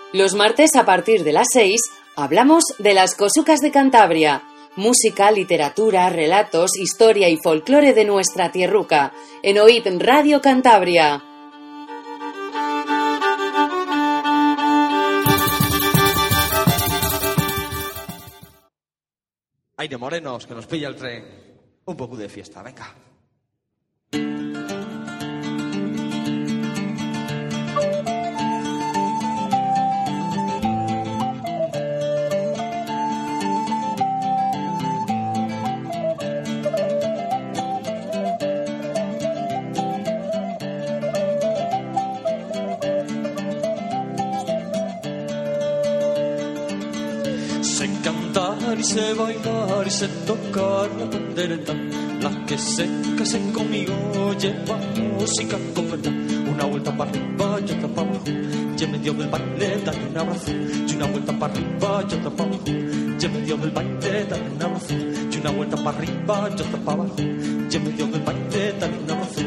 Los martes a partir de las 6 hablamos de las cosucas de Cantabria. Música, literatura, relatos, historia y folclore de nuestra tierruca. En OIP Radio Cantabria. Aire morenos, que nos pilla el tren. Un poco de fiesta, venga. Y sé bailar y sé tocar la pandereta. La que se case conmigo lleva música con verdad. Una vuelta para arriba y otra para abajo. Y en medio del baile dale un abrazo. Y una vuelta para arriba y otra para abajo. Y en medio del baile dale un abrazo. Y una vuelta para arriba y otra para abajo. Y en medio del baile dale un abrazo.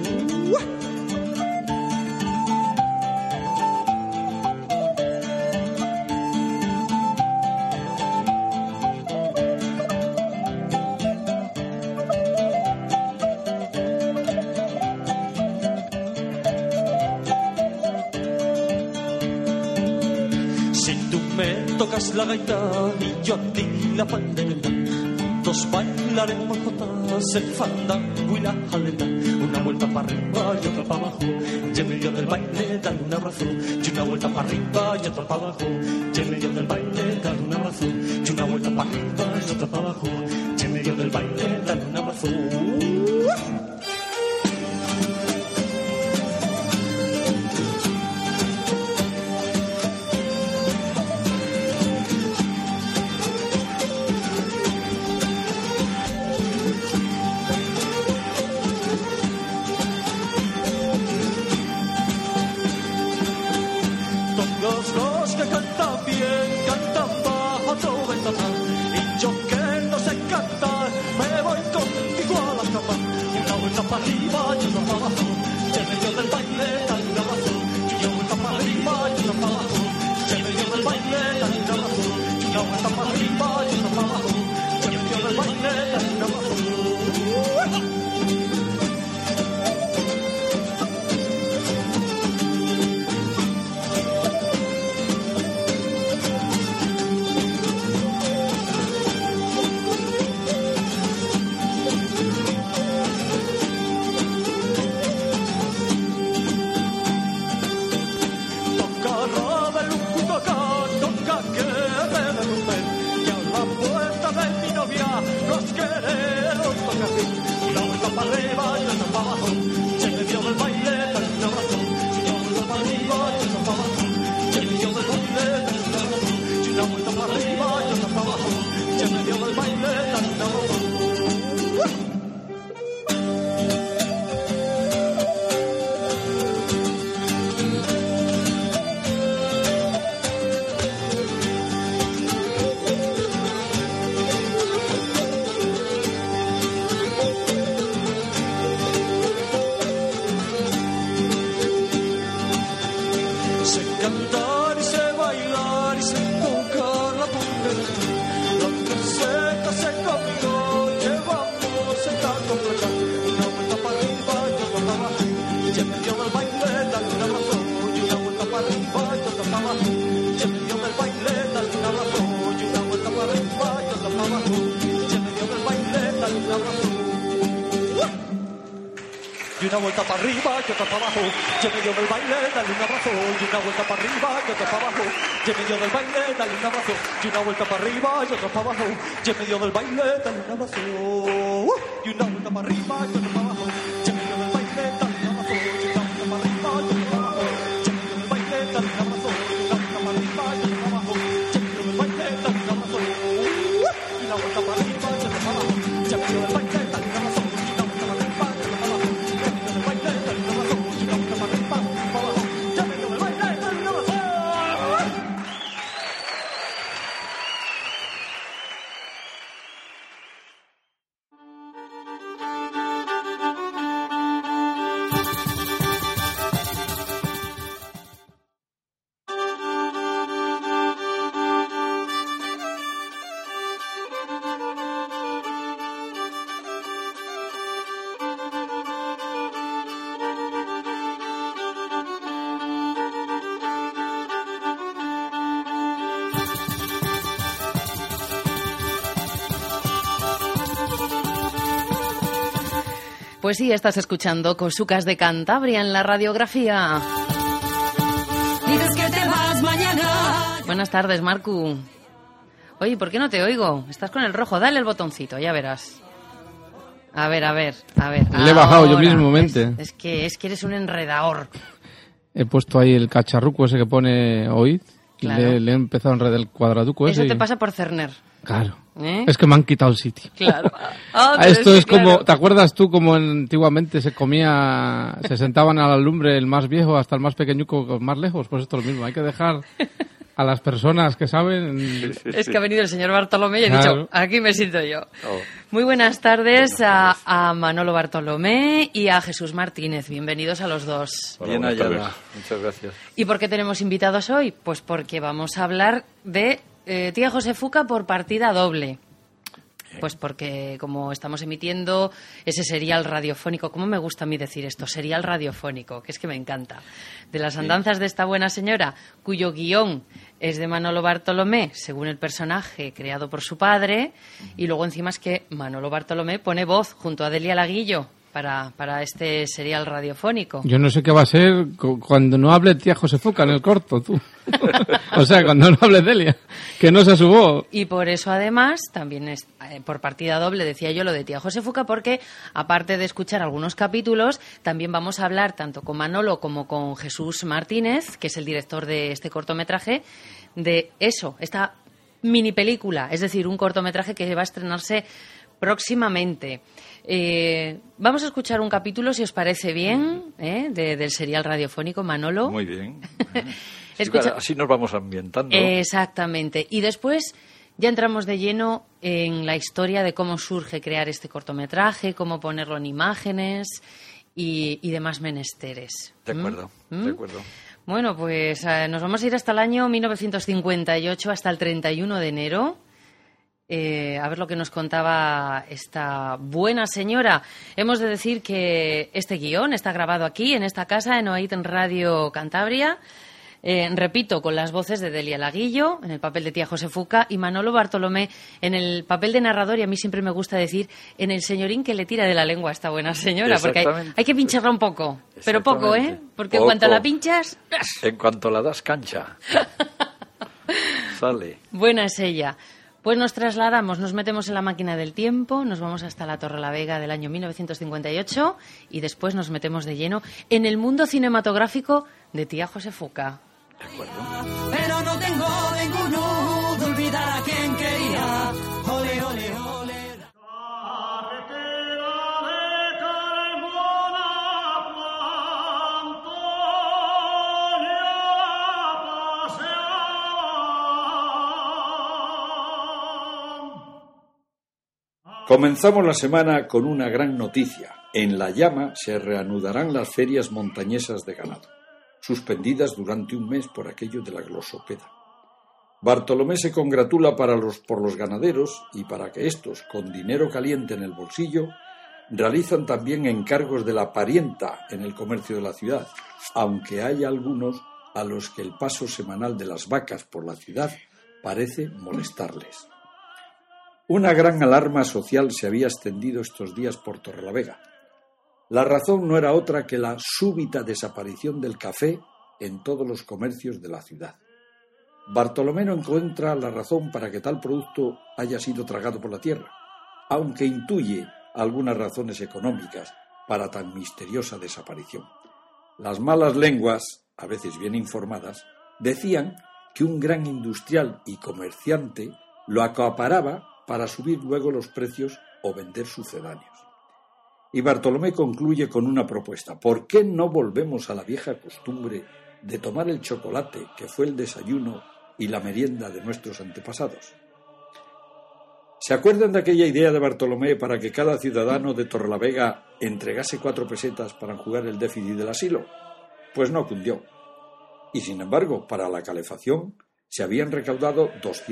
Tocas la gaita y yo a ti la pandereta. Juntos bailaremos jotas, el fandango y la jaleta. Una vuelta para arriba y otra para abajo. Y en medio del baile dale un abrazo. Y una vuelta para arriba y otra para abajo. Y en medio del baile dale un abrazo. Y una vuelta para arriba y otra para abajo. Y en medio del baile dale un abrazo. Una vuelta para arriba y otra para abajo. Y en medio del baile dale un abrazo. Y una vuelta para arriba y otra para abajo. Y en medio del baile dale un abrazo. Y una vuelta para arriba y otra para abajo. Y en medio del baile dale un abrazo. Y una vuelta para arriba y otra para abajo. Y en medio del baile dale un abrazo. Y una vuelta para arriba y otra para abajo. Y en medio del baile dale un abrazo. Y una vuelta para arriba y otra para abajo. Y en medio del baile dale un abrazo. Y una vuelta para arriba y otra para abajo. Y en medio del baile dale un abrazo. Pues sí, estás escuchando Cosucas de Cantabria en la radiografía. Dices que te vas mañana. Buenas tardes, Marcu. Oye, ¿por qué no te oigo? Estás con el rojo. Dale el botoncito, ya verás. A ver. Le he bajado yo mismamente. Es que eres un enredador. He puesto ahí el cacharruco ese que pone oíd. Claro. Le he empezado a enredar el cuadraduco ese. Eso te pasa por cerner. Claro. ¿Eh? Es que me han quitado el sitio. Claro. Esto es claro. como, ¿te acuerdas tú como antiguamente se sentaban a la lumbre el más viejo hasta el más pequeñuco más lejos? Pues esto es lo mismo, hay que dejar a las personas que saben. Es que ha venido el señor Bartolomé y he Claro. dicho, aquí me siento yo. Muy buenas tardes a Manolo Bartolomé y a Jesús Martínez. Bienvenidos a los dos. Bien hallada, muchas gracias. ¿Y por qué tenemos invitados hoy? Pues porque vamos a hablar de Tía Josefuca por partida doble. Pues porque como estamos emitiendo ese serial radiofónico, ¿cómo me gusta a mí decir esto? Serial radiofónico, que es que me encanta. De las andanzas de esta buena señora, cuyo guión es de Manolo Bartolomé, según el personaje creado por su padre, y luego encima es que Manolo Bartolomé pone voz junto a Delia Laguillo para este serial radiofónico. Yo no sé qué va a ser cuando no hable tía Josefuca en el corto, tú. O sea, cuando no hable Delia, que no sea su voz. Y por eso, además, también es por partida doble, decía yo, lo de tía Josefuca, porque aparte de escuchar algunos capítulos, también vamos a hablar tanto con Manolo como con Jesús Martínez, que es el director de este cortometraje, de eso, esta mini película, es decir, un cortometraje que va a estrenarse próximamente. Vamos a escuchar un capítulo, si os parece bien, del serial radiofónico, Manolo. Muy bien. Escucha... Así nos vamos ambientando. Exactamente. Y después ya entramos de lleno en la historia de cómo surge crear este cortometraje, cómo ponerlo en imágenes y demás menesteres. De acuerdo, de acuerdo. Bueno, pues nos vamos a ir hasta el año 1958, hasta el 31 de enero. A ver lo que nos contaba esta buena señora. Hemos de decir que este guión está grabado aquí, en esta casa, en OIT en Radio Cantabria. Repito, con las voces de Delia Laguillo, en el papel de tía Josefuca, y Manolo Bartolomé en el papel de narrador, y a mí siempre me gusta decir, en el señorín que le tira de la lengua a esta buena señora, porque hay que pincharla un poco, pero poco, porque en cuanto la pinchas... En cuanto la das cancha, sale. Buena es ella. Pues nos trasladamos, nos metemos en la máquina del tiempo, nos vamos hasta la Torrelavega del año 1958 y después nos metemos de lleno en el mundo cinematográfico de tía Josefuca. De acuerdo. Pero no tengo ninguno de olvidar a quien quería. Ole, ole, ole. Comenzamos la semana con una gran noticia. En La Llama se reanudarán las ferias montañesas de ganado, suspendidas durante un mes por aquello de la glosopeda. Bartolomé se congratula por los ganaderos y para que estos, con dinero caliente en el bolsillo, realizan también encargos de la parienta en el comercio de la ciudad, aunque hay algunos a los que el paso semanal de las vacas por la ciudad parece molestarles. Una gran alarma social se había extendido estos días por Torrelavega. La razón no era otra que la súbita desaparición del café en todos los comercios de la ciudad. Bartolomé no encuentra la razón para que tal producto haya sido tragado por la tierra, aunque intuye algunas razones económicas para tan misteriosa desaparición. Las malas lenguas, a veces bien informadas, decían que un gran industrial y comerciante lo acaparaba para subir luego los precios o vender sucedáneos. Y Bartolomé concluye con una propuesta. ¿Por qué no volvemos a la vieja costumbre de tomar el chocolate, que fue el desayuno y la merienda de nuestros antepasados? ¿Se acuerdan de aquella idea de Bartolomé para que cada ciudadano de Torrelavega entregase 4 pesetas para enjugar el déficit del asilo? Pues no cundió. Y sin embargo, para la calefacción se habían recaudado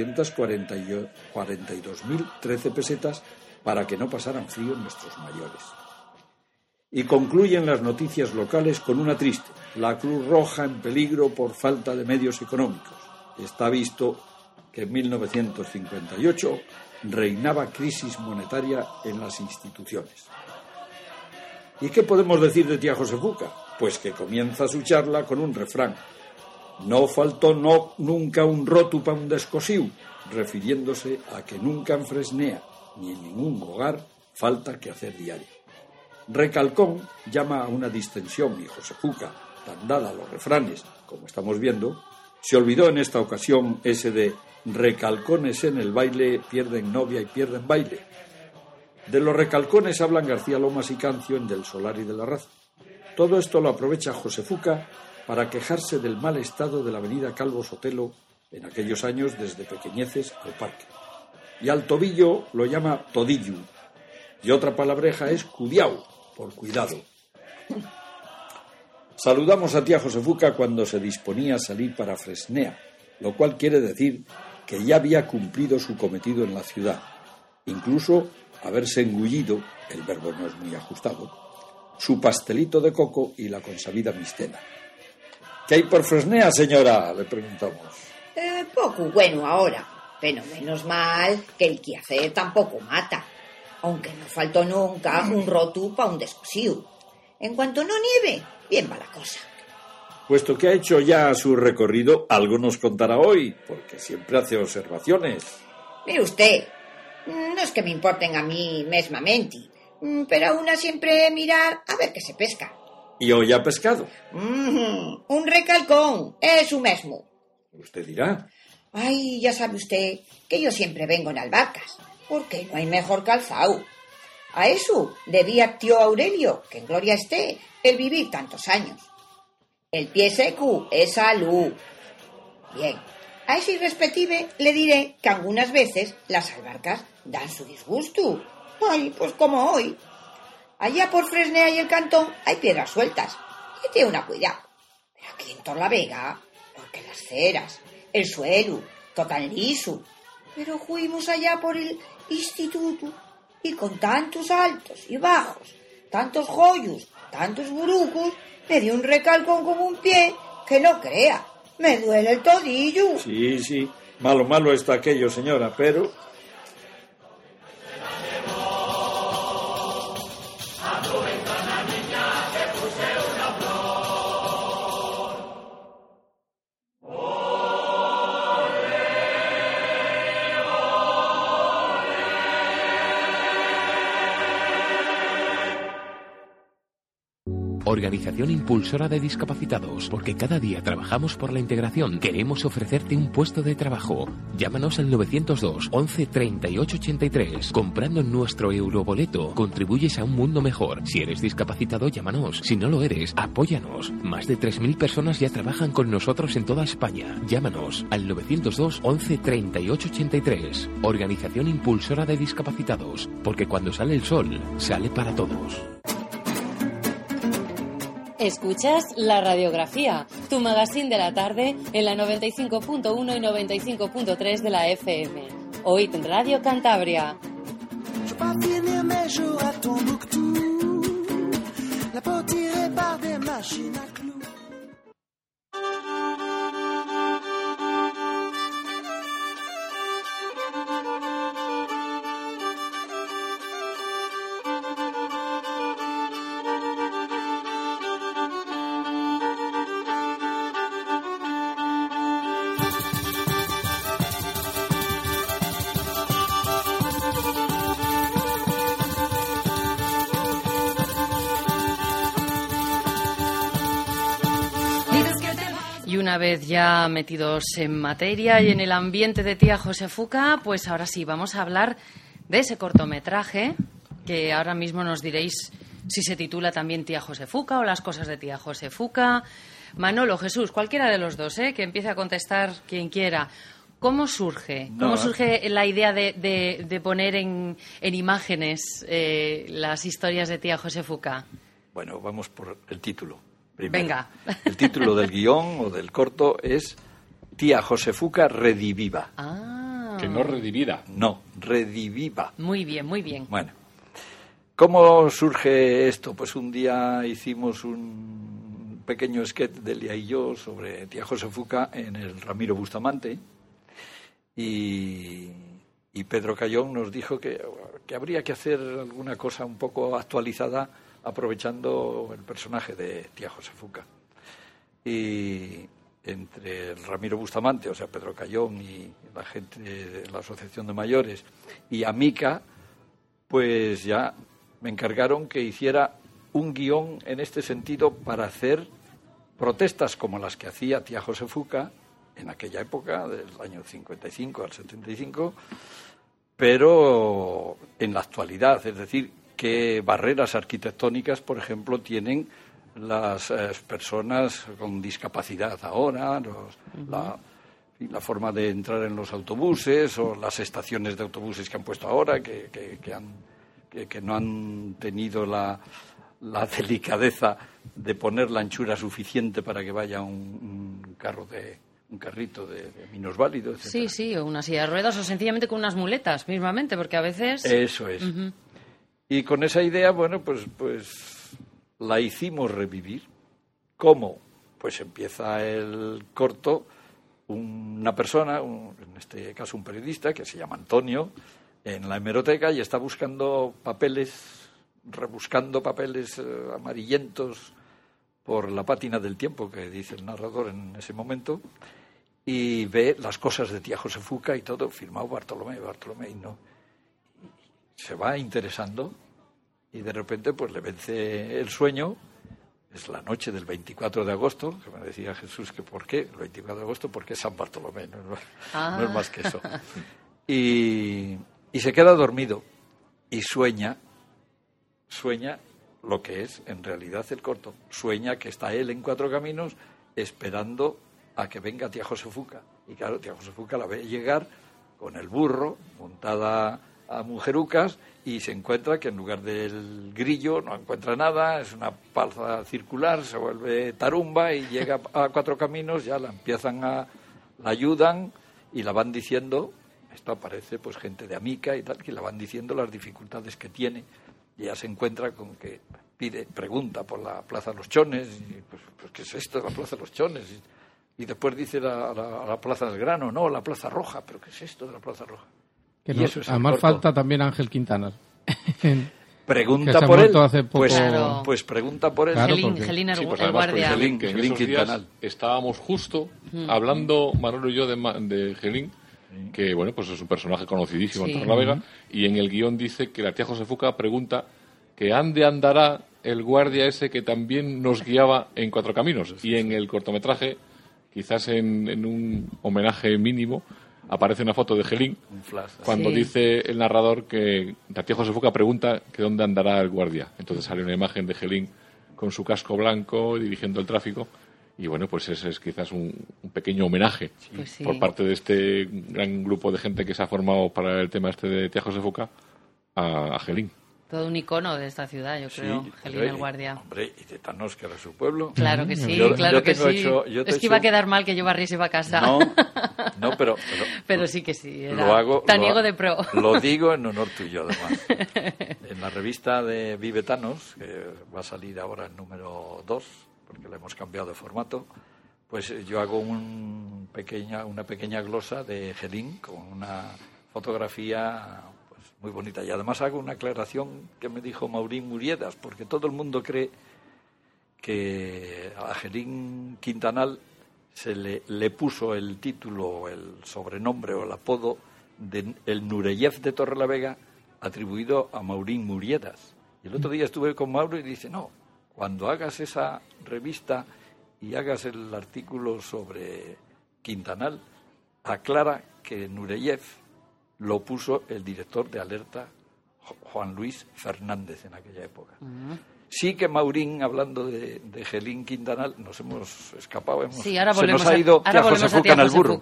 242.013 pesetas para que no pasaran frío nuestros mayores. Y concluyen las noticias locales con una triste: la Cruz Roja en peligro por falta de medios económicos. Está visto que en 1958 reinaba crisis monetaria en las instituciones. ¿Y qué podemos decir de tía Josefuca? Pues que comienza su charla con un refrán. No faltó nunca un rotu pa un descosiu, refiriéndose a que nunca en Fresnea ni en ningún hogar falta que hacer diario. Recalcón llama a una distensión y Josefuca, tan dada a los refranes, como estamos viendo, se olvidó en esta ocasión ese de recalcones en el baile pierden novia y pierden baile. De los recalcones hablan García Lomas y Cancio en Del Solar y de la Raza. Todo esto lo aprovecha Josefuca para quejarse del mal estado de la avenida Calvo Sotelo en aquellos años desde Pequeñeces al Parque. Y al tobillo lo llama todillo, y otra palabreja es cudiao, por cuidado. Saludamos a tía Josefuca cuando se disponía a salir para Fresnea, lo cual quiere decir que ya había cumplido su cometido en la ciudad, incluso haberse engullido, el verbo no es muy ajustado, su pastelito de coco y la consabida mistela. ¿Qué hay por Fresnea, señora?, le preguntamos. Poco bueno ahora, pero menos mal que el quehacer tampoco mata, aunque no faltó nunca un rotu pa un descosiu. En cuanto no nieve, bien va la cosa. Puesto que ha hecho ya su recorrido, algo nos contará hoy, porque siempre hace observaciones. Mire usted, no es que me importen a mí mesmamente, pero a una siempre mirar a ver qué se pesca. ¿Y hoy ha pescado? Un recalcón, eso mesmo. Usted dirá. Ay, ya sabe usted que yo siempre vengo en albahacas, porque no hay mejor calzao. A eso debía tío Aurelio, que en gloria esté, el vivir tantos años. El pie seco es salud. Bien, a ese irrespective le diré que algunas veces las albarcas dan su disgusto. Ay, pues como hoy. Allá por Fresnea y el Cantón hay piedras sueltas, y tiene una cuidado. Pero aquí en Torlavega, porque las ceras, el suelo, tocan liso. Pero fuimos allá por el instituto, y con tantos altos y bajos, tantos joyos, tantos burucos, me dio un recalcón como un pie, que no crea, me duele el todillo. Sí, malo está aquello, señora, pero... Organización impulsora de discapacitados, porque cada día trabajamos por la integración. Queremos ofrecerte un puesto de trabajo. Llámanos al 902 11 38 83. Comprando nuestro euroboleto, contribuyes a un mundo mejor. Si eres discapacitado, llámanos. Si no lo eres, apóyanos. Más de 3.000 personas ya trabajan con nosotros en toda España. Llámanos al 902 11 38 83. Organización impulsora de discapacitados, porque cuando sale el sol, sale para todos. Escuchas La Radiografía, tu magazín de la tarde en la 95.1 y 95.3 de la FM. Oíd Radio Cantabria. Una vez ya metidos en materia y en el ambiente de tía Josefuca, pues ahora sí, vamos a hablar de ese cortometraje que ahora mismo nos diréis si se titula también Tía Josefuca o Las cosas de tía Josefuca. Manolo, Jesús, cualquiera de los dos, que empiece a contestar quien quiera. ¿Cómo surge? ¿Cómo surge la idea de poner en imágenes las historias de tía Josefuca? Bueno, vamos por el título. Primero. Venga. El título del guión o del corto es Tía Josefuca rediviva. Ah. Que no redivida. No, rediviva. Muy bien, muy bien. Bueno, ¿cómo surge esto? Pues un día hicimos un pequeño sketch de Elia y yo sobre tía Josefuca en el Ramiro Bustamante y Pedro Cayón nos dijo que habría que hacer alguna cosa un poco actualizada aprovechando el personaje de tía Josefuca. Y entre el Ramiro Bustamante, o sea, Pedro Cayón y la gente de la Asociación de Mayores y Amica, pues ya me encargaron que hiciera un guión en este sentido para hacer protestas como las que hacía tía Josefuca en aquella época, del año 55 al 75, pero en la actualidad, es decir, qué barreras arquitectónicas, por ejemplo, tienen las personas con discapacidad ahora, la forma de entrar en los autobuses o las estaciones de autobuses que han puesto ahora, que no han tenido la delicadeza de poner la anchura suficiente para que vaya un carrito de minusválido, etcétera. Sí, o una silla de ruedas o sencillamente con unas muletas, mismamente, porque a veces... Eso es. Uh-huh. Y con esa idea, bueno, pues la hicimos revivir. ¿Cómo? Pues empieza el corto, una persona, en este caso un periodista, que se llama Antonio, en la hemeroteca y está buscando rebuscando papeles amarillentos por la pátina del tiempo, que dice el narrador en ese momento, y ve las cosas de tía Josefuca y todo, firmado Bartolomé, y no. Se va interesando y de repente pues le vence el sueño. Es la noche del 24 de agosto, que me decía Jesús que ¿por qué? El 24 de agosto porque es San Bartolomé, no es más que eso. Y se queda dormido y sueña lo que es en realidad el corto. Sueña que está él en Cuatro Caminos esperando a que venga tía Josefuca. Y claro, tía Josefuca la ve llegar con el burro, montada a mujerucas, y se encuentra que en lugar del grillo no encuentra nada, es una palza circular, se vuelve tarumba y llega a Cuatro Caminos, ya la ayudan y la van diciendo, esto aparece pues gente de Amica y tal, que la van diciendo las dificultades que tiene, y ya se encuentra con que pregunta por la Plaza de los Chones, y pues ¿qué es esto de la Plaza de los Chones? Y después dice la Plaza del Grano, no, la Plaza Roja, pero ¿qué es esto de la Plaza Roja? Que no, además falta también Ángel Quintanar. Pregunta por él. Pues pregunta por él. Claro, Gelín el guardia. Que en esos días estábamos justo hablando, Manolo y yo, de Gelín, que bueno, pues es un personaje conocidísimo en Torrelavega, y en el guión dice que la tía Josefuca pregunta que ande andará el guardia ese que también nos guiaba en Cuatro Caminos. Y en el cortometraje, quizás en un homenaje mínimo, aparece una foto de Gelín cuando dice el narrador que la tía Josefuca pregunta que dónde andará el guardia. Entonces sale una imagen de Gelín con su casco blanco dirigiendo el tráfico, y bueno, pues ese es quizás un pequeño homenaje por parte de este gran grupo de gente que se ha formado para el tema este de tía Josefuca a Gelín. Todo un icono de esta ciudad, yo creo, Gelín el guardia. Hombre, y de Tanos, que era su pueblo. Claro que sí, yo que sí. Es que iba a quedar mal que yo barriese para casa. No, pero sí que sí, era taniego de pro. Lo digo en honor tuyo, además. En la revista de Vive Tanos, que va a salir ahora el número 2, porque le hemos cambiado de formato, pues yo hago una pequeña glosa de Gelín con una fotografía muy bonita. Y además hago una aclaración que me dijo Maurín Muriedas, porque todo el mundo cree que a Gelín Quintanal se le puso el título, el sobrenombre o el apodo de el Nureyev de Torrelavega, atribuido a Maurín Muriedas. Y el otro día estuve con Mauro y dice, no, cuando hagas esa revista y hagas el artículo sobre Quintanal, aclara que Nureyev lo puso el director de Alerta, Juan Luis Fernández, en aquella época. Sí que Maurín, hablando de Gelín Quintanal, nos hemos escapado, se nos ha ido tía Josefuca en el burro.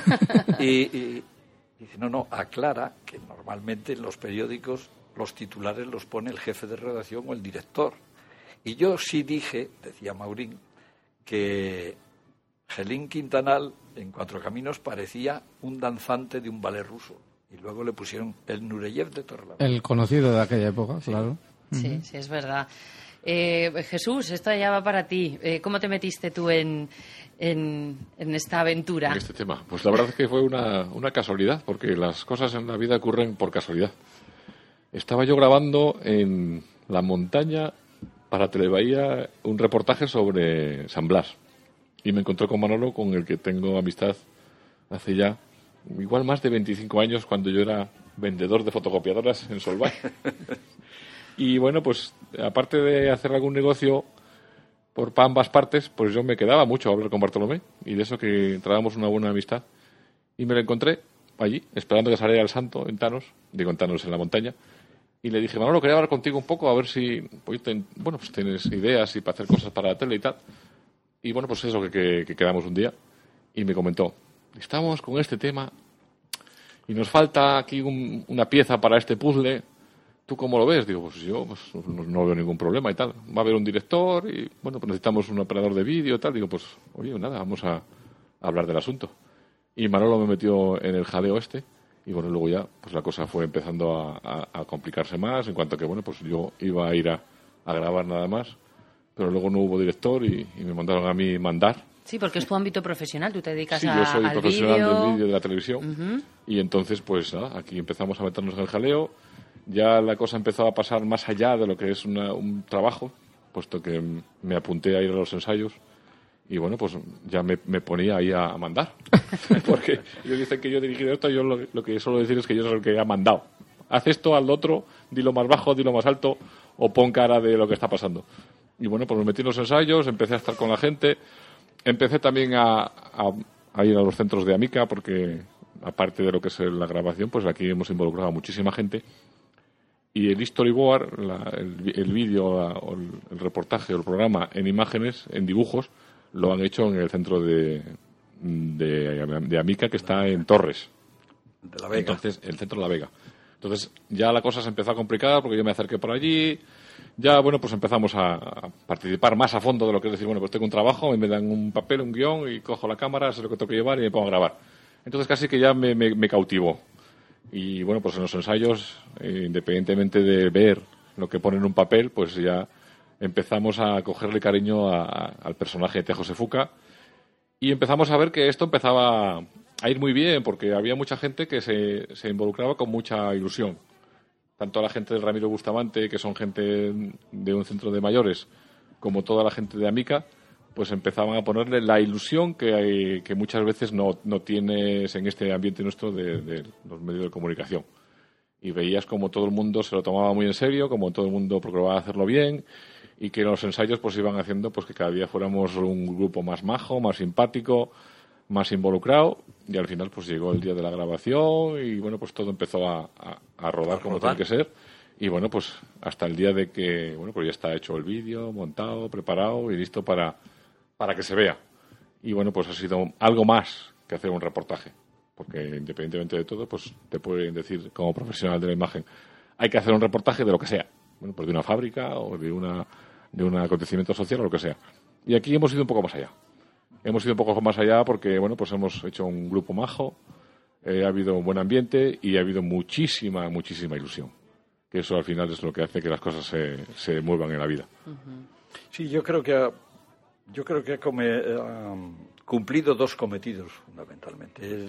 Y dice, no, aclara que normalmente en los periódicos los titulares los pone el jefe de redacción o el director. Y yo sí dije, decía Maurín, que Gelín Quintanal en Cuatro Caminos parecía un danzante de un ballet ruso. Y luego le pusieron el Nureyev de Torrelavega. El conocido de aquella época, claro. Sí, es verdad. Jesús, esto ya va para ti. ¿Cómo te metiste tú en esta aventura? En este tema. Pues la verdad es que fue una casualidad, porque las cosas en la vida ocurren por casualidad. Estaba yo grabando en la montaña para Telebahía un reportaje sobre San Blas. Y me encontré con Manolo, con el que tengo amistad hace ya igual más de 25 años, cuando yo era vendedor de fotocopiadoras en Solvay. Y bueno, pues aparte de hacer algún negocio por ambas partes, pues yo me quedaba mucho a hablar con Bartolomé, y de eso que entrábamos una buena amistad. Y me lo encontré allí, esperando que saliera el santo en Tanos, en la montaña, y le dije, Manolo, quería hablar contigo un poco, a ver si pues tienes ideas y para hacer cosas para la tele y tal. Y bueno, pues eso, que quedamos un día, y me comentó, estamos con este tema y nos falta aquí una pieza para este puzzle. ¿Tú cómo lo ves? Digo, pues yo no veo ningún problema y tal. Va a haber un director y, bueno, pues necesitamos un operador de vídeo y tal. Digo, pues, oye, nada, vamos a hablar del asunto. Y Manolo me metió en el jaleo este. Y, bueno, luego ya, pues la cosa fue empezando a complicarse más, en cuanto a que, bueno, pues yo iba a ir a grabar nada más. Pero luego no hubo director y me mandaron a mí mandar. Sí, porque es tu ámbito profesional, tú te dedicas yo soy al profesional vídeo. del vídeo, de la televisión. Y entonces, pues nada, aquí empezamos a meternos en el jaleo. Ya la cosa empezó a pasar más allá de lo que es un trabajo, puesto que me apunté a ir a los ensayos y bueno, pues ya me ponía ahí a mandar. Porque ellos dicen que yo he dirigido esto, yo lo que suelo decir es que yo soy el que ha mandado. Haz esto, haz lo otro, dilo más bajo, dilo más alto o pon cara de lo que está pasando. Y bueno, pues me metí en los ensayos, empecé a estar con la gente, empecé también a ir a los centros de Amica, porque aparte de lo que es la grabación, pues aquí hemos involucrado a muchísima gente. Y el storyboard, el vídeo o el reportaje o el programa en imágenes, en dibujos, lo han hecho en el centro de Amica, que está en Torres. De la Vega. Entonces, el centro de la Vega. Entonces, ya la cosa se empezó a complicar porque yo me acerqué por allí. Ya, bueno, pues empezamos a participar más a fondo de lo que es decir, bueno, pues tengo un trabajo, me dan un papel, un guión y cojo la cámara, sé lo que tengo que llevar y me pongo a grabar. Entonces, casi que ya me cautivó. Y bueno, pues en los ensayos, independientemente de ver lo que pone en un papel, pues ya empezamos a cogerle cariño al personaje de Tejo Sefuca y empezamos a ver que esto empezaba a ir muy bien, porque había mucha gente que se involucraba con mucha ilusión. Tanto la gente del Ramiro Bustamante, que son gente de un centro de mayores, como toda la gente de Amica, pues empezaban a ponerle la ilusión que muchas veces no tienes en este ambiente nuestro de los medios de comunicación. Y veías como todo el mundo se lo tomaba muy en serio, como todo el mundo procuraba hacerlo bien, y que los ensayos pues iban haciendo pues que cada día fuéramos un grupo más majo, más simpático, más involucrado, y al final pues llegó el día de la grabación y bueno, pues todo empezó a rodar como tiene que ser. Y bueno, pues hasta el día de que, bueno, pues ya está hecho el vídeo, montado, preparado y listo para que se vea. Y bueno, pues ha sido algo más que hacer un reportaje, porque independientemente de todo, pues te pueden decir como profesional de la imagen, hay que hacer un reportaje de lo que sea, bueno, pues de una fábrica o de un acontecimiento social o lo que sea. Y aquí hemos ido un poco más allá. Hemos ido un poco más allá porque, bueno, pues hemos hecho un grupo majo, ha habido un buen ambiente y ha habido muchísima ilusión. Que eso al final es lo que hace que las cosas se muevan en la vida. Sí, yo creo que ha cumplido dos cometidos fundamentalmente.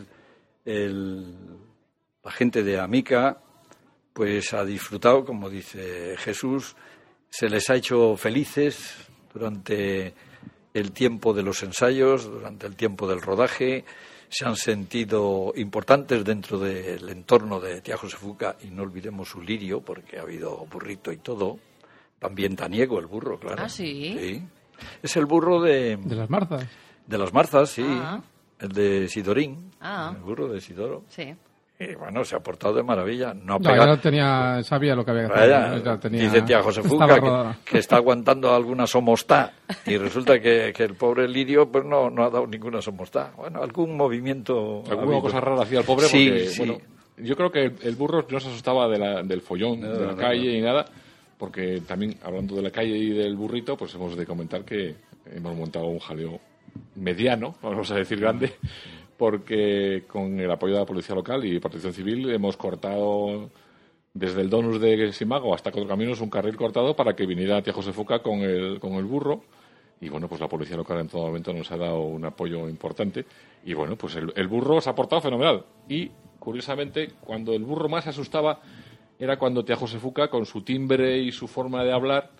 La gente de Amica pues ha disfrutado, como dice Jesús, se les ha hecho felices durante el tiempo de los ensayos, durante el tiempo del rodaje, se han sentido importantes dentro del entorno de Tejo Sefuca, y no olvidemos su lirio, porque ha habido burrito y todo. También Taniego, el burro, claro. ¿Ah, sí? Sí. Es el burro de las Marzas. De las Marzas, sí. Ah. El de Sidorín. Ah. El burro de Sidoro. Sí. Y bueno, se ha portado de maravilla. No ha No, pegado. sabía lo que había que Vaya, hacer. dice tía José Fuca que está aguantando alguna somostá y resulta que el pobre Lirio pues no ha dado ninguna somostá. Bueno, algún movimiento... Alguna cosa rara hacía el pobre sí, porque, sí. Bueno, yo creo que el burro no se asustaba del follón, de la calle y nada, porque también, hablando de la calle y del burrito, pues hemos de comentar que hemos montado un jaleo mediano, vamos a decir grande, porque con el apoyo de la policía local y protección civil hemos cortado desde el Donus de Simago hasta Cuatro Caminos un carril cortado para que viniera Tía José Fuca con el burro. Y bueno, pues la policía local en todo momento nos ha dado un apoyo importante. Y bueno, pues el burro se ha portado fenomenal. Y curiosamente, cuando el burro más se asustaba era cuando Tía José Fuca, con su timbre y su forma de hablar,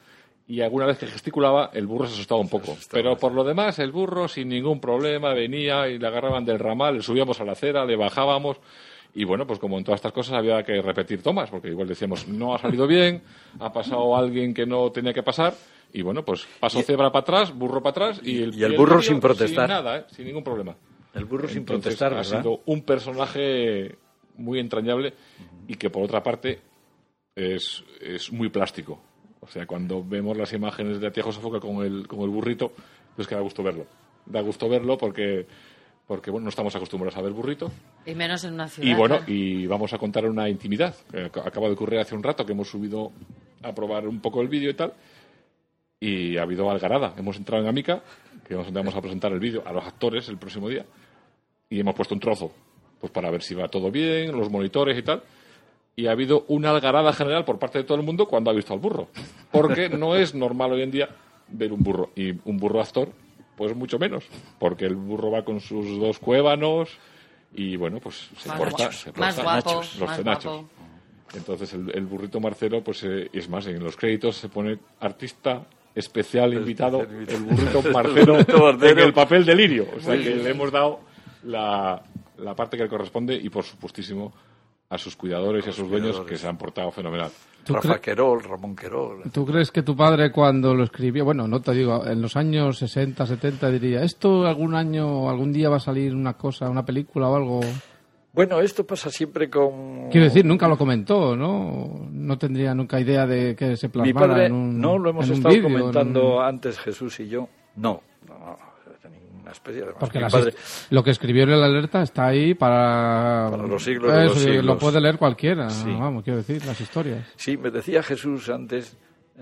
y alguna vez que gesticulaba el burro se asustaba un poco. Pero por lo demás el burro sin ningún problema venía y le agarraban del ramal, le subíamos a la acera, le bajábamos y bueno, pues como en todas estas cosas había que repetir tomas, porque igual decíamos no ha salido bien, ha pasado alguien que no tenía que pasar y bueno, pues pasó cebra para atrás, burro para atrás y el burro sin protestar. Sin nada, sin ningún problema. El burro sin Entonces, protestar, ha ¿verdad? sido un personaje muy entrañable y que por otra parte es muy plástico. O sea, cuando vemos las imágenes de Tía Josefuca con el burrito, pues que da gusto verlo. Da gusto verlo porque bueno, no estamos acostumbrados a ver burrito. Y menos en una ciudad. Y bueno, claro. y vamos a contar una intimidad. Acaba de ocurrir hace un rato que hemos subido a probar un poco el vídeo y tal. Y ha habido algarada. Hemos entrado en Amica, que vamos a presentar el vídeo a los actores el próximo día. Y hemos puesto un trozo, pues para ver si va todo bien, los monitores y tal. Y ha habido una algarada general por parte de todo el mundo cuando ha visto al burro. Porque no es normal hoy en día ver un burro. Y un burro actor, pues mucho menos. Porque el burro va con sus 2 cuévanos y, bueno, pues se porta más guapo, los más cenachos. guapo. Entonces el burrito Marcelo, pues es más, en los créditos se pone artista especial invitado, el burrito Marcelo en el papel de Lirio. O sea que le hemos dado la parte que le corresponde y, por supuestísimo, a sus cuidadores y a sus dueños que se han portado fenomenal. Rafa Querol, Ramón Querol. ¿Tú crees que tu padre cuando lo escribió, bueno, no te digo, en los años 60, 70 diría, esto algún día va a salir una cosa, una película o algo? Bueno, esto pasa siempre con... Quiero decir, nunca lo comentó, ¿no? No tendría nunca idea de que se Mi plasmara padre, en un no, lo hemos en un estado vídeo, comentando antes Jesús y yo. No, ninguna especie. Además, porque mi padre, lo que escribió en el alerta está ahí para los siglos de los siglos. Lo puede leer cualquiera, Sí. vamos, quiero decir, las historias. Sí, me decía Jesús antes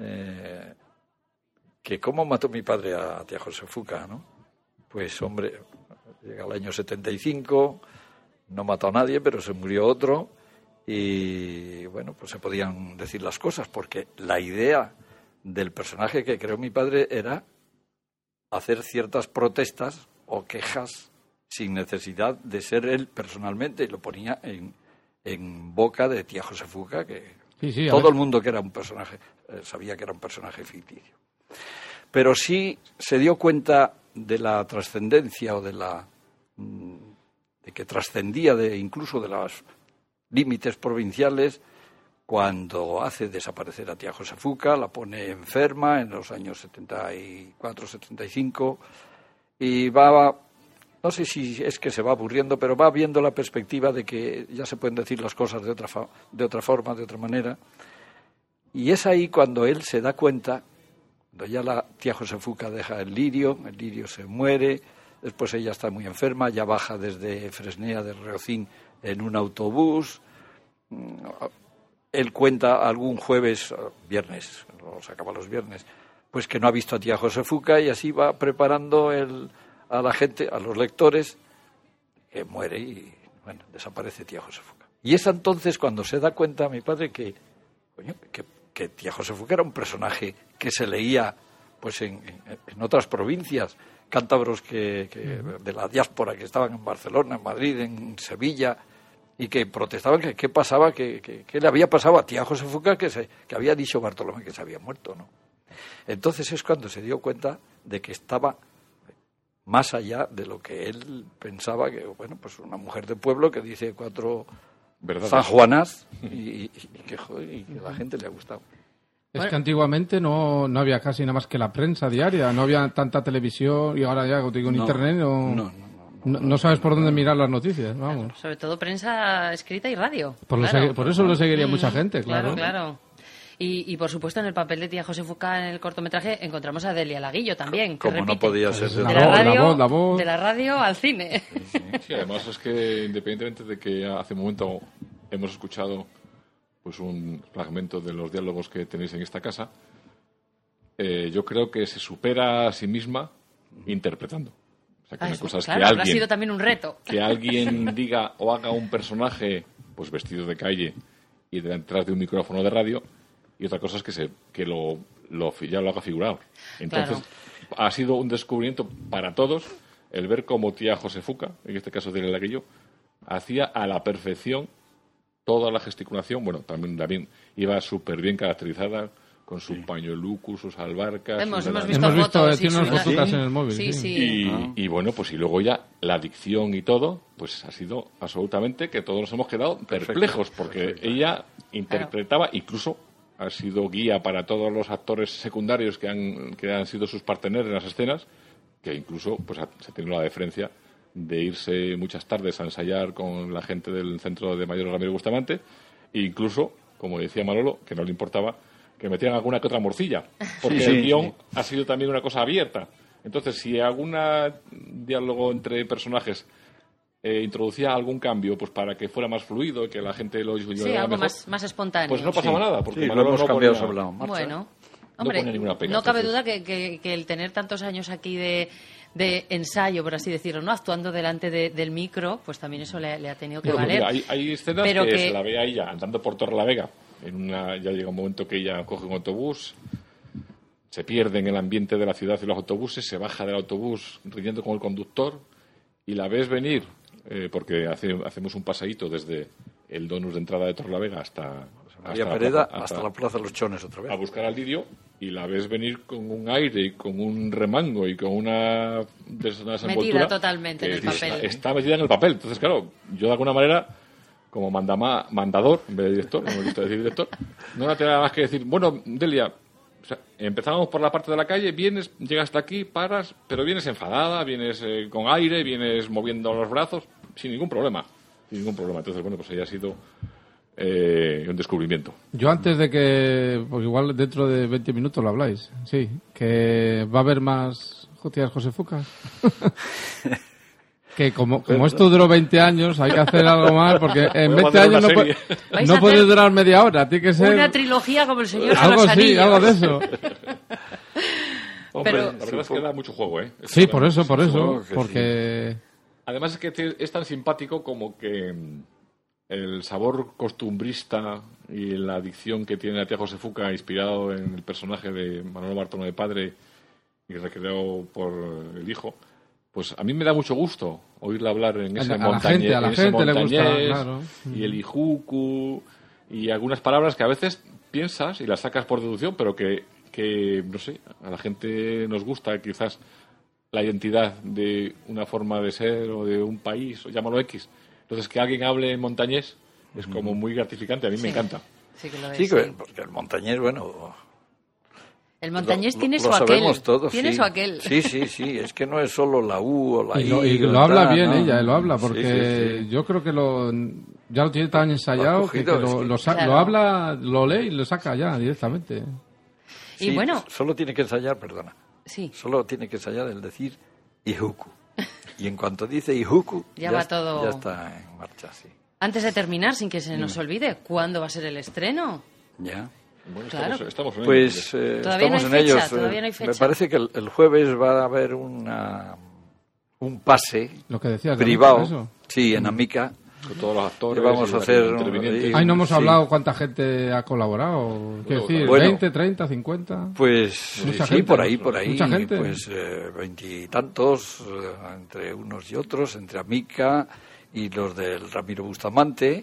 que cómo mató mi padre a Tía Josefuca, ¿no? Pues, hombre, llega el año 75, no mató a nadie, pero se murió otro y, bueno, pues se podían decir las cosas, porque la idea del personaje que creó mi padre era hacer ciertas protestas o quejas sin necesidad de ser él personalmente, y lo ponía en boca de Tía Josefuca, que Sí, todo el mundo que era un personaje sabía que era un personaje ficticio. Pero sí se dio cuenta de la trascendencia o de que trascendía incluso de los límites provinciales cuando hace desaparecer a Tía Josefuca, la pone enferma en los años 74, 75 y va, no sé si es que se va aburriendo, pero va viendo la perspectiva de que ya se pueden decir las cosas de otra forma, de otra manera. Y es ahí cuando él se da cuenta, cuando ya la Tía Josefuca deja el lirio se muere, después ella está muy enferma, ya baja desde Fresnea de Reocín en un autobús. Él cuenta algún viernes, lo sacaba los viernes, pues que no ha visto a Tía Josefuca, y así va preparando a la gente, a los lectores, que muere y, bueno, desaparece Tía Josefuca. Y es entonces cuando se da cuenta mi padre que Tía Josefuca era un personaje que se leía pues en otras provincias, cántabros que de la diáspora que estaban en Barcelona, en Madrid, en Sevilla, y que protestaban que qué pasaba, que le había pasado a Tía Josefuca, que había dicho Bartolomé que se había muerto, ¿no? Entonces es cuando se dio cuenta de que estaba más allá de lo que él pensaba, que, bueno, pues una mujer de pueblo que dice 4 sanjuanas y que a la gente le ha gustado. Es que antiguamente no había casi nada más que la prensa diaria, no había tanta televisión, y ahora ya, como te digo, en internet no sabes por dónde mirar las noticias, vamos. Sobre todo prensa escrita y radio. Por eso lo seguiría mucha gente, claro. Claro. Y por supuesto en el papel de Tía Josefuca en el cortometraje encontramos a Delia Laguillo también. Como no podía ser de la voz. De la radio al cine. Sí, además es que independientemente de que hace un momento hemos escuchado pues un fragmento de los diálogos que tenéis en esta casa, yo creo que se supera a sí misma interpretando. O sea, que una cosa es que habrá sido también un reto. Que alguien diga o haga un personaje pues vestido de calle y detrás de un micrófono de radio, y otra cosa es que ya lo haga figurado. Entonces, ha sido un descubrimiento para todos el ver cómo Tía Josefuca, en este caso de Laguillo, hacía a la perfección toda la gesticulación. Bueno, también iba súper bien caracterizada, con su pañoluco, sus albarcas. Hemos sus visto fotos. Tiene unas fotos en el móvil. Sí. Y bueno, pues y luego ya la adicción y todo, pues ha sido absolutamente que todos nos hemos quedado perplejos, porque ella interpretaba, incluso ha sido guía para todos los actores secundarios que han sido sus parteneros en las escenas, que incluso pues se ha tenido la deferencia de irse muchas tardes a ensayar con la gente del Centro de Mayores Ramiro Bustamante, e incluso, como decía Manolo, que no le importaba que metieran alguna que otra morcilla, porque el guión ha sido también una cosa abierta. Entonces, si algún diálogo entre personajes introducía algún cambio, pues para que fuera más fluido y que la gente lo llevara algo mejor, más espontáneo. pues no pasaba nada, porque lo hemos cambiado sobre la marcha. Bueno, hombre, no cabe duda que el tener tantos años aquí de ensayo, por así decirlo, ¿no? Actuando delante del micro, pues también eso le ha tenido que valer. Mira, hay escenas que se la ve a ella andando por Torrelavega. Ya llega un momento que ella coge un autobús, se pierde en el ambiente de la ciudad y los autobuses, se baja del autobús riendo con el conductor y la ves venir, porque hacemos un paseíto desde el donus de entrada de Torrelavega hasta la Plaza de los Chones otra vez. A buscar al Lidio, y la ves venir con un aire y con un remango y con una desenvoltura metida totalmente en el papel. Está metida en el papel. Entonces, claro, yo de alguna manera, como mandador, en vez de director, no me gusta decir director, no te nada más que decir, bueno, Delia, o sea, empezamos por la parte de la calle, llegas hasta aquí, paras, pero vienes enfadada, vienes con aire, vienes moviendo los brazos, sin ningún problema. Entonces, bueno, pues ahí ha sido un descubrimiento. Yo antes de que, pues igual dentro de 20 minutos lo habláis, sí, que va a haber más tías Josefucas. Que como esto duró 20 años, hay que hacer algo más, porque en 20 años no puede durar media hora, tiene que ser... Una trilogía como el Señor de algo los Anillos. Sí, algo de eso. Hombre, la verdad es que da mucho juego, ¿eh? Sí, por eso, porque... Además es que es tan simpático como que el sabor costumbrista y la adicción que tiene la tía Josefuca, inspirado en el personaje de Manolo Bartolomé padre y recreado por el hijo, pues a mí me da mucho gusto oírla hablar en ese montañés, a la gente le gusta, claro. Y el ijuku y algunas palabras que a veces piensas y las sacas por deducción, pero que no sé, a la gente nos gusta quizás la identidad de una forma de ser o de un país, o llámalo X. Entonces, que alguien hable en montañés es como muy gratificante, a mí me encanta. Sí, que lo es, sí, porque el montañés, bueno... El montañés tiene su aquel. Sabemos todos, tiene su aquel. Sí, es que no es solo la U o la I. Y lo habla bien, ¿no? Ella, lo habla, porque yo creo que ya lo tiene tan ensayado que lo habla, lo lee y lo saca ya directamente. Y bueno... Solo tiene que ensayar, perdona. Sí. Solo tiene que ensayar el decir ijuku. Y en cuanto dice ijuku, ya va todo... ya está en marcha, sí. Antes de terminar, sin que se nos olvide, ¿cuándo va a ser el estreno? Ya. Bueno, claro. estamos en pues estamos en ellos. Todavía no hay fecha. Me parece que el jueves va a haber un pase lo que decías, privado, eso. Sí, en Amica. Con todos los actores. Vamos a hacer ahí no hemos hablado cuánta gente ha colaborado. Quiero decir, 20, 30, 50. Pues sí, gente, por ahí. Mucha gente. Pues 20 y tantos, entre unos y otros, entre Amica y los del Ramiro Bustamante.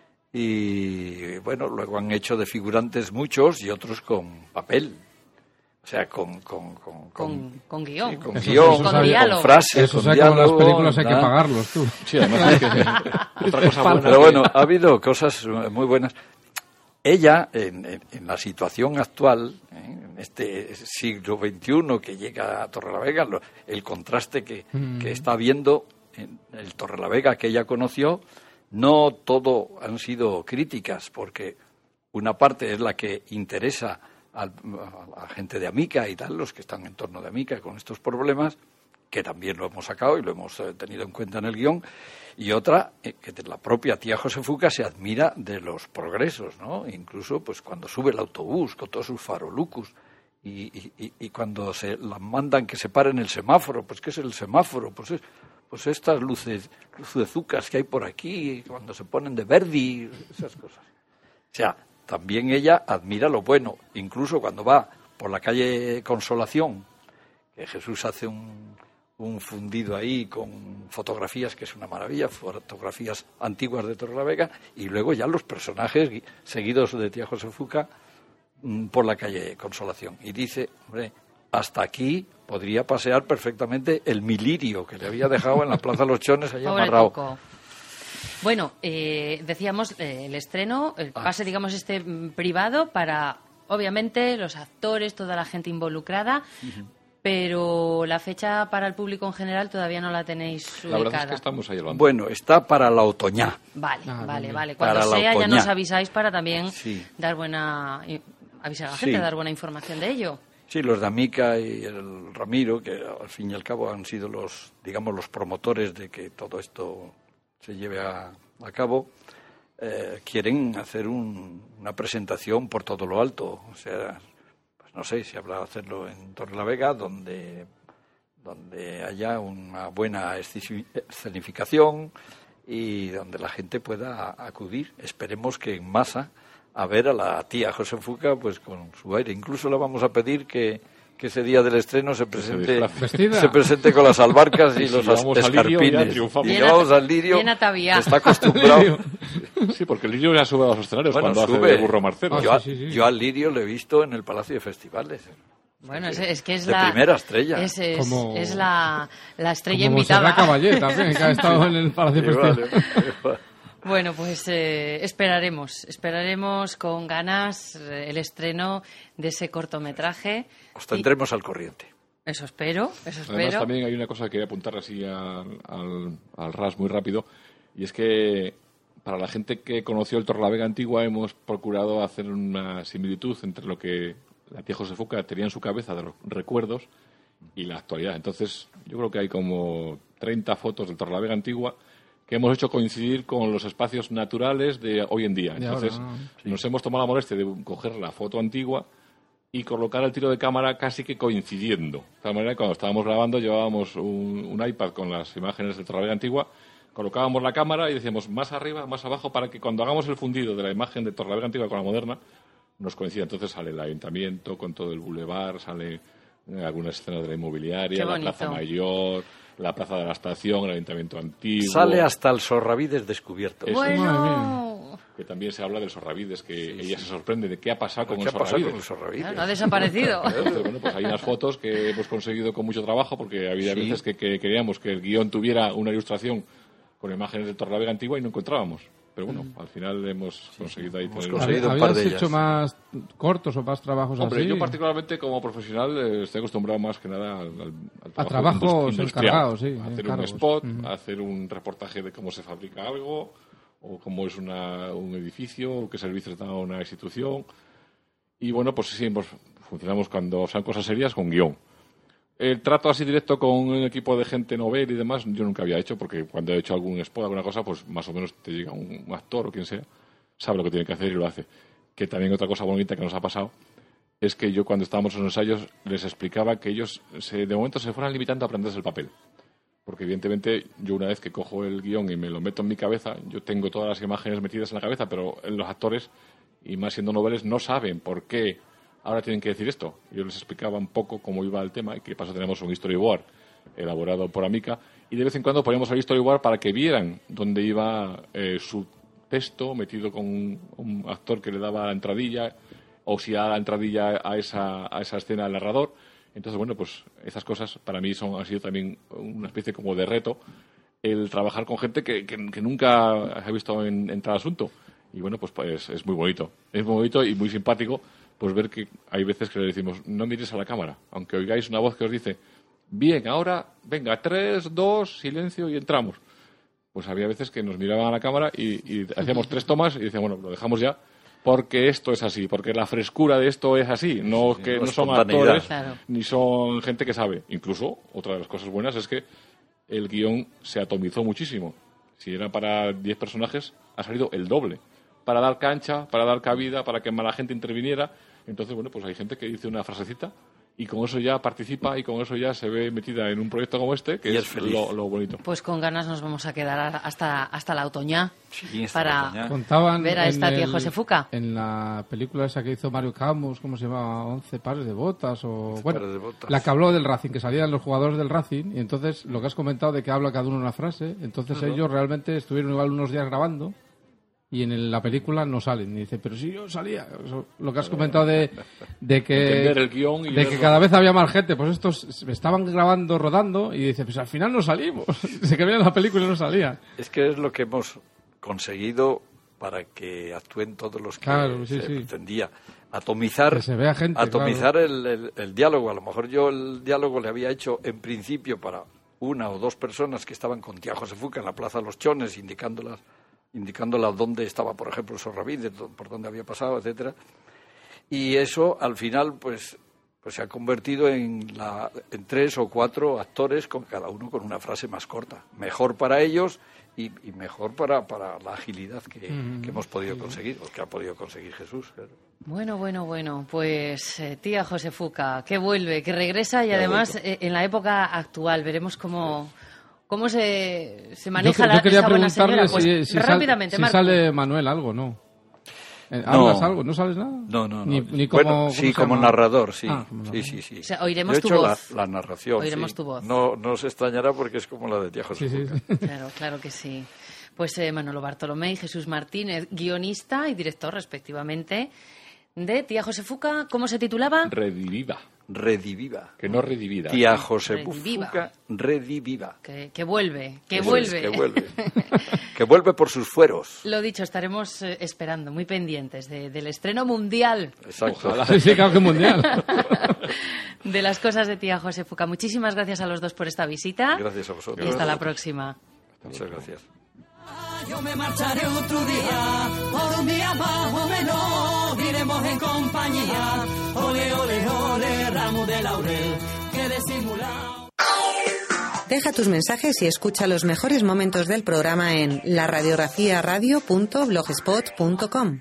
Y bueno, luego han hecho de figurantes muchos y otros con papel. O sea, con guión. Sí, con guión, con diálogo. Con frases, eso, con diálogo. Con las películas hay que pagarlos, tú. Sí, además es que otra cosa buena. Pero bueno, ha habido cosas muy buenas. Ella, en la situación actual, en este siglo XXI que llega a Torrelavega, el contraste que está viendo en el Torrelavega que ella conoció, no todo han sido críticas, porque una parte es la que interesa a la gente de Amica y tal, los que están en torno de Amica con estos problemas, que también lo hemos sacado y lo hemos tenido en cuenta en el guión, y otra, que de la propia tía Josefuca se admira de los progresos, ¿no? Incluso pues cuando sube el autobús con todos sus farolucus y cuando se la mandan que se pare en el semáforo, pues ¿qué es el semáforo? Pues estas lucezucas que hay por aquí, cuando se ponen de verdi, esas cosas. O sea, también ella admira lo bueno, incluso cuando va por la calle Consolación, que Jesús hace un fundido ahí con fotografías, que es una maravilla, fotografías antiguas de Torrelavega, y luego ya los personajes seguidos de tía Josefuca por la calle Consolación y dice, hombre, hasta aquí podría pasear perfectamente el Milirio que le había dejado en la Plaza de los Chones allá amarrado. Coco. Bueno, decíamos el estreno, el pase, digamos, privado para, obviamente, los actores, toda la gente involucrada, pero la fecha para el público en general todavía no la tenéis ubicada. La verdad es que estamos ahí hablando. Bueno, está para la otoñá. Vale. Cuando sea ya nos avisáis para también dar avisar a la gente, dar buena información de ello. Sí, los de Amica y el Ramiro, que al fin y al cabo han sido los promotores de que todo esto se lleve a cabo, quieren hacer una presentación por todo lo alto. O sea, pues no sé si habrá de hacerlo en Torrelavega, donde haya una buena escenificación y donde la gente pueda acudir. Esperemos que en masa a ver a la tía Josefuca pues con su aire. Incluso le vamos a pedir que ese día del estreno se presente con las albarcas y los escarpines. Y llevamos al Lirio, bien ataviado. Está acostumbrado. Sí, porque el Lirio ya sube a los escenarios cuando hace de burro Marcelo. Yo al Lirio lo he visto en el Palacio de Festivales. Bueno, es que es de primera estrella. Es la estrella invitada. Como Caballé también, que ha estado en el Palacio de Festivales. Bueno, pues esperaremos con ganas el estreno de ese cortometraje. Os tendremos al corriente. Eso espero. Además, también hay una cosa que quería apuntar así al ras muy rápido, y es que para la gente que conoció el Torrelavega Antigua hemos procurado hacer una similitud entre lo que la tía Josefuca tenía en su cabeza de los recuerdos y la actualidad. Entonces, yo creo que hay como 30 fotos del Torrelavega Antigua que hemos hecho coincidir con los espacios naturales de hoy en día. Entonces, nos hemos tomado la molestia de coger la foto antigua y colocar el tiro de cámara casi que coincidiendo. De tal manera que cuando estábamos grabando llevábamos un iPad con las imágenes del Torrelavega Antigua, colocábamos la cámara y decíamos más arriba, más abajo, para que cuando hagamos el fundido de la imagen de Torrelavega Antigua con la moderna, nos coincida. Entonces sale el ayuntamiento con todo el bulevar, sale algunas escenas de la inmobiliaria, la Plaza Mayor, la Plaza de la Estación, el Ayuntamiento Antiguo. Sale hasta el Sorravides descubierto. Bueno. Que también se habla del Sorravides, que ella se sorprende de qué ha pasado con el Sorravides. Claro, no ha desaparecido. Entonces, bueno, pues hay unas fotos que hemos conseguido con mucho trabajo, porque había veces que queríamos que el guión tuviera una ilustración con imágenes de Torrelavega Antigua y no encontrábamos. Pero bueno, al final hemos conseguido ahí tener un par de ellas. ¿Habías hecho más cortos o más trabajos Hombre, así? yo particularmente como profesional estoy acostumbrado más que nada al trabajo encargado, sí. A hacer un spot, a hacer un reportaje de cómo se fabrica algo, o cómo es un edificio, o qué servicios da una institución. Y bueno, pues sí, funcionamos cuando sean cosas serias con guión. El trato así directo con un equipo de gente novel y demás, yo nunca había hecho, porque cuando he hecho algún spot, alguna cosa, pues más o menos te llega un actor o quien sea, sabe lo que tiene que hacer y lo hace. Que también otra cosa bonita que nos ha pasado es que yo cuando estábamos en los ensayos les explicaba que ellos de momento se fueran limitando a aprenderse el papel. Porque evidentemente yo una vez que cojo el guión y me lo meto en mi cabeza, yo tengo todas las imágenes metidas en la cabeza, pero los actores, y más siendo noveles, no saben por qué ahora tienen que decir esto. Yo les explicaba un poco cómo iba el tema y que paso tenemos un storyboard elaborado por Amica y de vez en cuando poníamos el storyboard para que vieran dónde iba su texto metido con un actor que le daba la entradilla o si da la entradilla a esa escena al narrador. Entonces, bueno, pues esas cosas para mí han sido también una especie como de reto el trabajar con gente que nunca ha visto en tal asunto. Y bueno, pues es muy bonito. Es muy bonito y muy simpático pues ver que hay veces que le decimos, no mires a la cámara, aunque oigáis una voz que os dice, bien, ahora, venga, 3, 2, silencio y entramos. Pues había veces que nos miraban a la cámara y hacíamos 3 tomas y decían, bueno, lo dejamos ya, porque esto es así, porque la frescura de esto es así, no son actores, ni son gente que sabe. Incluso, otra de las cosas buenas es que el guión se atomizó muchísimo. Si era para 10 personajes, ha salido el doble. Para dar cancha, para dar cabida, para que la gente interviniera. Entonces, bueno, pues hay gente que dice una frasecita y con eso ya participa y con eso ya se ve metida en un proyecto como este, que es lo bonito. Pues con ganas nos vamos a quedar hasta la otoñá para Contaban ver a esta tía Josefuca. En la película esa que hizo Mario Camus, ¿cómo se llamaba? 11 pares de botas o... Bueno, pares de botas. La que habló del Racing, que salían los jugadores del Racing y entonces lo que has comentado de que habla cada uno una frase, entonces ellos realmente estuvieron igual unos días grabando y en la película no salen. Y dice, pero si yo salía. Eso, lo que has comentado de que, entender el guión y de que cada vez había más gente. Pues estos estaban grabando, rodando, y dice, pues al final no salimos. Se que veían la película y no salía. Es que es lo que hemos conseguido para que actúen todos los que se pretendía. Atomizar, que se vea gente, atomizar el diálogo. A lo mejor yo el diálogo le había hecho en principio para una o dos personas que estaban con tía Josefuca en la Plaza de los Chones, indicándolas dónde estaba, por ejemplo, el Sorrabí, por dónde había pasado, etcétera. Y eso, al final, pues se ha convertido en 3 o 4 actores, con cada uno con una frase más corta. Mejor para ellos y mejor para la agilidad que hemos podido conseguir, o que ha podido conseguir Jesús. Claro. Bueno, pues tía Josefuca, que vuelve, que regresa y además en la época actual veremos cómo se maneja yo esa buena señora. Pues, si rápidamente, Marco. Sale Manuel algo, ¿no? ¿Hablas algo? ¿No sabes nada? No. Ni como, sí, como narrador, sí. Sí. O sea, oiremos Yo he tu hecho voz. La narración. Oiremos tu voz. No se extrañará porque es como la de tía Josefuca. Sí. Claro que sí. Pues Manolo Bartolomé y Jesús Martínez, guionista y director, respectivamente, de tía Josefuca. ¿Cómo se titulaba? Rediviva. Que no redivida. Tía Josefuca, rediviva. Que vuelve. Que vuelve por sus fueros. Lo dicho, estaremos esperando, muy pendientes del estreno mundial. Exacto. Sí, claro que mundial. De las cosas de tía Josefuca. Muchísimas gracias a los dos por esta visita. Gracias a vosotros. Y hasta la próxima. Muchas gracias. Yo me marcharé otro día, por un día más o menos, iremos en compañía. Ole, ole, ole, ramo de laurel, que disimulado. Deja tus mensajes y escucha los mejores momentos del programa en laradiografiaradio.blogspot.com.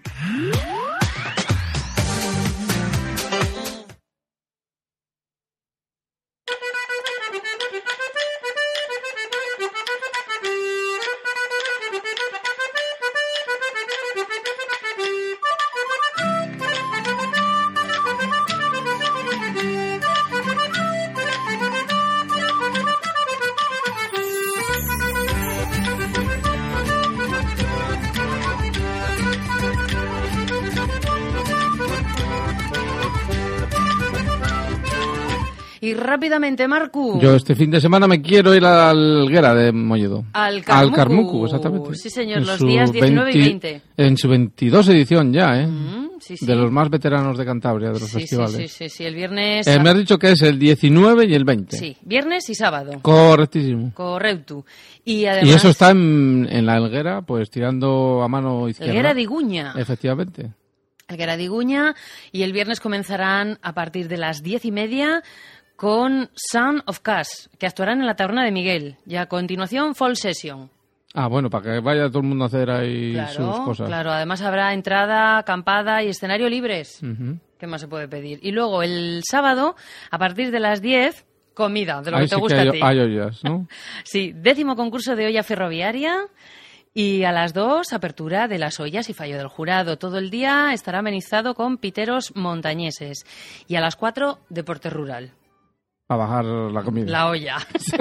Y rápidamente, Marcu. Yo este fin de semana me quiero ir a la Alguera de Molledo. Al Carmucu, exactamente. Sí, señor, los días 19 y 20. En su 22 edición ya, ¿eh? Sí. De los más veteranos de Cantabria, de los festivales. Sí, el viernes... me has dicho que es el 19 y el 20. Sí, viernes y sábado. Correctísimo. Correcto. Y además... Y eso está en la Alguera, pues tirando a mano izquierda. Alguera de Iguña. Efectivamente. Alguera de Iguña, y el viernes comenzarán a partir de las 10:30 con Sound of Cash, que actuarán en la Taberna de Miguel. Y a continuación, Fall Session. Ah, bueno, para que vaya todo el mundo a hacer ahí sus cosas. Claro, además habrá entrada, acampada y escenario libres. Uh-huh. ¿Qué más se puede pedir? Y luego el sábado, a partir de las 10, comida, de lo que te gusta a ti. Hay ollas, ¿no? Sí, 10º concurso de olla ferroviaria. Y a las 2, apertura de las ollas y fallo del jurado. Todo el día estará amenizado con piteros montañeses. Y a las 4, deporte rural. Para bajar la comida. La olla.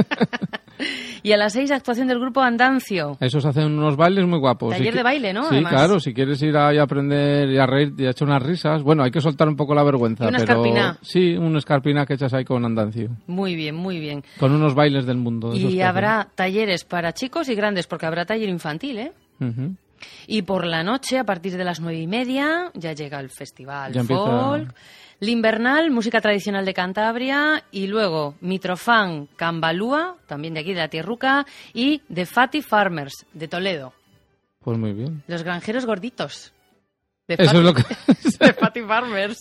Y a las 6, actuación del grupo Andancio. Esos hacen unos bailes muy guapos. Taller de baile, ¿no? Sí, además. Claro, si quieres ir a aprender y a reír y a echar unas risas. Bueno, hay que soltar un poco la vergüenza. ¿Y una escarpina? Sí, un escarpina que echas ahí con Andancio. Muy bien, muy bien. Con unos bailes del mundo. Y habrá talleres para chicos y grandes, porque habrá taller infantil, ¿eh? Uh-huh. Y por la noche, a partir de las 9:30, ya llega el festival ya folk, Limbernal, música tradicional de Cantabria, y luego Mitrofán Cambalúa, también de aquí de la Tierruca, y The Fatty Farmers, de Toledo. Pues muy bien. Los granjeros gorditos. Eso es lo que... The Fatty Farmers.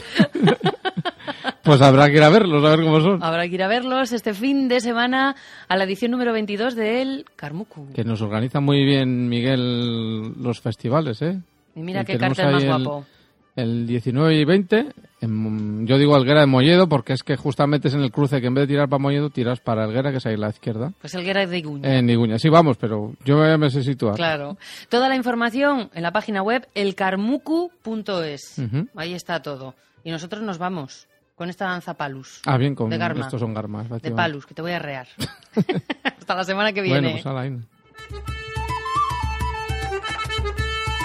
Pues habrá que ir a verlos, a ver cómo son. Habrá que ir a verlos este fin de semana a la edición número 22 del Carmucu. Que nos organiza muy bien, Miguel, los festivales, ¿eh? Y mira qué cartel más guapo. El 19 y 20, yo digo Alguera de Molledo porque es que justamente es en el cruce que en vez de tirar para Molledo, tiras para Alguera, que es ahí a la izquierda. Pues Alguera de Iguña. En Iguña, sí, vamos, pero yo ya me sé situar. Claro. Toda la información en la página web elcarmucu.es. Uh-huh. Ahí está todo. Y nosotros nos vamos con esta danza palus. Ah, bien, con de Garma. Estos son garmas. De palus, que te voy a rear. Hasta la semana que viene. Bueno, pues a la